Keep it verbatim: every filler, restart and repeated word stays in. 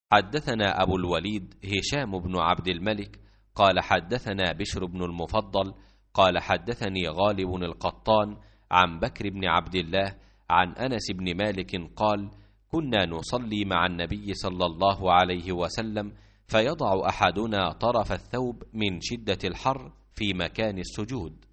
حدثنا أبو الوليد هشام بن عبد الملك قال حدثنا بشر بن المفضل قال حدثني غالب القطان عن بكر بن عبد الله عن أنس بن مالك قال كنا نصلي مع النبي صلى الله عليه وسلم فيضع أحدنا طرف الثوب من شدة الحر في مكان السجود